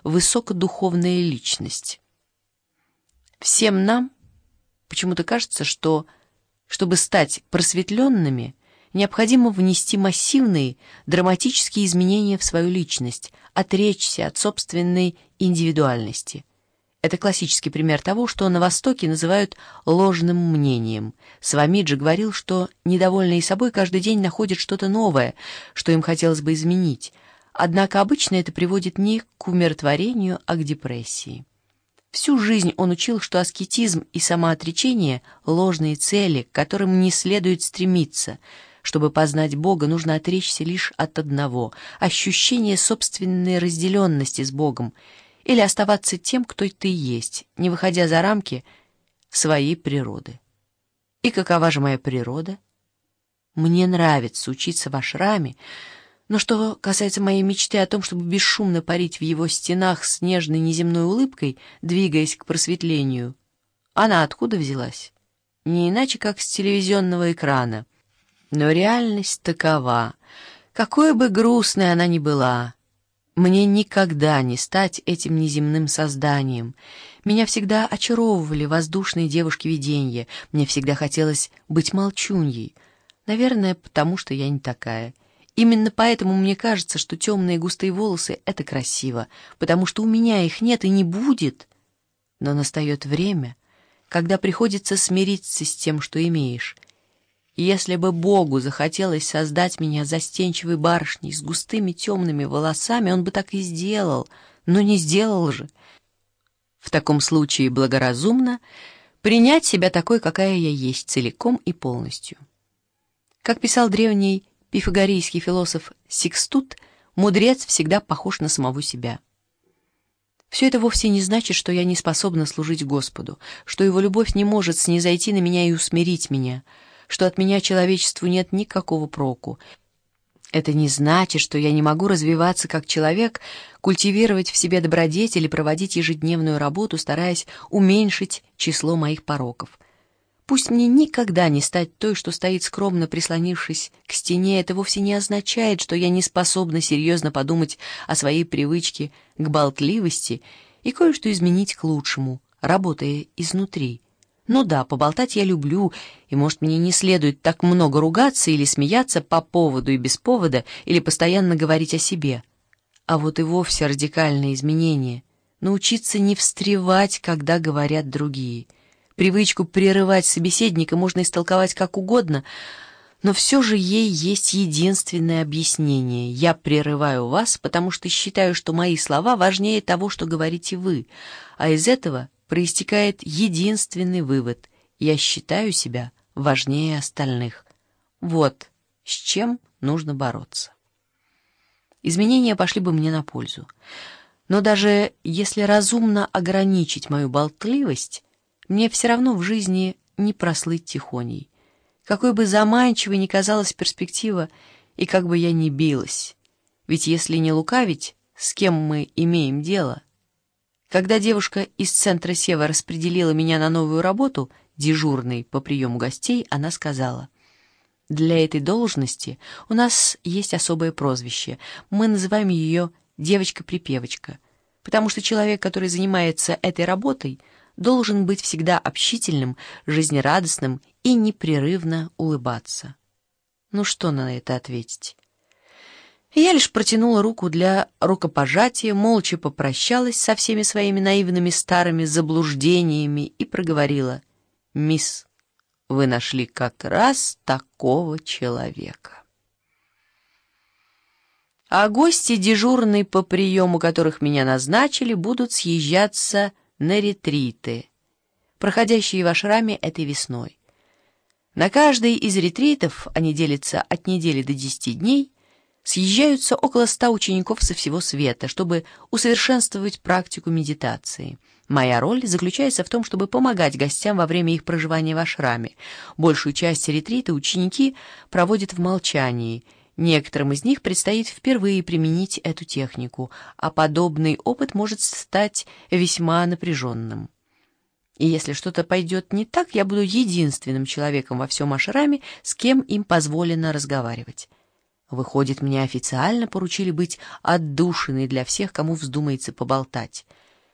высокодуховная личность. Всем нам почему-то кажется, что, чтобы стать просветленными, необходимо внести массивные драматические изменения в свою личность, отречься от собственной индивидуальности. Это классический пример того, что на Востоке называют ложным мнением. Свамиджи говорил, что недовольные собой каждый день находят что-то новое, что им хотелось бы изменить. Однако обычно это приводит не к умиротворению, а к депрессии. Всю жизнь он учил, что аскетизм и самоотречение — ложные цели, к которым не следует стремиться. Чтобы познать Бога, нужно отречься лишь от одного — ощущения собственной разделенности с Богом, или оставаться тем, кто ты есть, не выходя за рамки своей природы. И какова же моя природа? Мне нравится учиться в ашраме, но что касается моей мечты о том, чтобы бесшумно парить в его стенах с нежной неземной улыбкой, двигаясь к просветлению, она откуда взялась? Не иначе, как с телевизионного экрана. Но реальность такова, какой бы грустной она ни была. Мне никогда не стать этим неземным созданием. Меня всегда очаровывали воздушные девушки-виденья. Мне всегда хотелось быть молчуньей. Наверное, потому что я не такая. Именно поэтому мне кажется, что темные густые волосы — это красиво, потому что у меня их нет и не будет. Но настает время, когда приходится смириться с тем, что имеешь. Если бы Богу захотелось создать меня застенчивой барышней с густыми темными волосами, он бы так и сделал, но не сделал же. В таком случае благоразумно принять себя такой, какая я есть, целиком и полностью. Как писал древний пифагорейский философ Сикстут, мудрец всегда похож на самого себя. Все это вовсе не значит, что я не способна служить Господу, что его любовь не может снизойти на меня и усмирить меня, что от меня человечеству нет никакого проку. Это не значит, что я не могу развиваться как человек, культивировать в себе добродетель и проводить ежедневную работу, стараясь уменьшить число моих пороков. Пусть мне никогда не стать той, что стоит скромно прислонившись к стене, это вовсе не означает, что я не способна серьезно подумать о своей привычке к болтливости и кое-что изменить к лучшему, работая изнутри. Ну да, поболтать я люблю, и, может, мне не следует так много ругаться или смеяться по поводу и без повода, или постоянно говорить о себе. А вот и вовсе радикальное изменение — научиться не встревать, когда говорят другие. Привычку прерывать собеседника можно истолковать как угодно, но все же ей есть единственное объяснение. Я прерываю вас, потому что считаю, что мои слова важнее того, что говорите вы, а из этого проистекает единственный вывод: я считаю себя важнее остальных. Вот с чем нужно бороться. Изменения пошли бы мне на пользу. Но даже если разумно ограничить мою болтливость, мне все равно в жизни не прослыть тихоней. Какой бы заманчивой ни казалась перспектива, и как бы я ни билась. Ведь если не лукавить, с кем мы имеем дело? Когда девушка из центра Сева распределила меня на новую работу, дежурной по приему гостей, она сказала: «Для этой должности у нас есть особое прозвище. Мы называем ее «девочка-припевочка», потому что человек, который занимается этой работой, должен быть всегда общительным, жизнерадостным и непрерывно улыбаться». Ну что на это ответить? Я лишь протянула руку для рукопожатия, молча попрощалась со всеми своими наивными старыми заблуждениями и проговорила: «Мисс, вы нашли как раз такого человека». А гости, дежурные по приему которых меня назначили, будут съезжаться на ретриты, проходящие в ашраме этой весной. На каждый из ретритов, они делятся от недели до 10 дней, съезжаются около 100 учеников со всего света, чтобы усовершенствовать практику медитации. Моя роль заключается в том, чтобы помогать гостям во время их проживания в ашраме. Большую часть ретрита ученики проводят в молчании. Некоторым из них предстоит впервые применить эту технику, а подобный опыт может стать весьма напряженным. И если что-то пойдет не так, я буду единственным человеком во всем ашраме, с кем им позволено разговаривать. Выходит, мне официально поручили быть отдушиной для всех, кому вздумается поболтать.